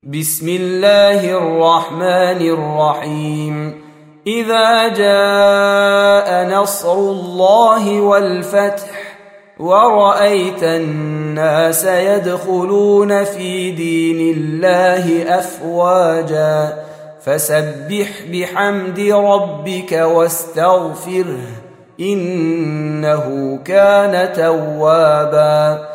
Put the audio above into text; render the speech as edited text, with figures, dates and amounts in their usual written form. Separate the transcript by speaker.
Speaker 1: بسم الله الرحمن الرحيم إذا جاء نصر الله والفتح ورأيت الناس يدخلون في دين الله أفواجا فسبح بحمد ربك واستغفره إنه كان توابا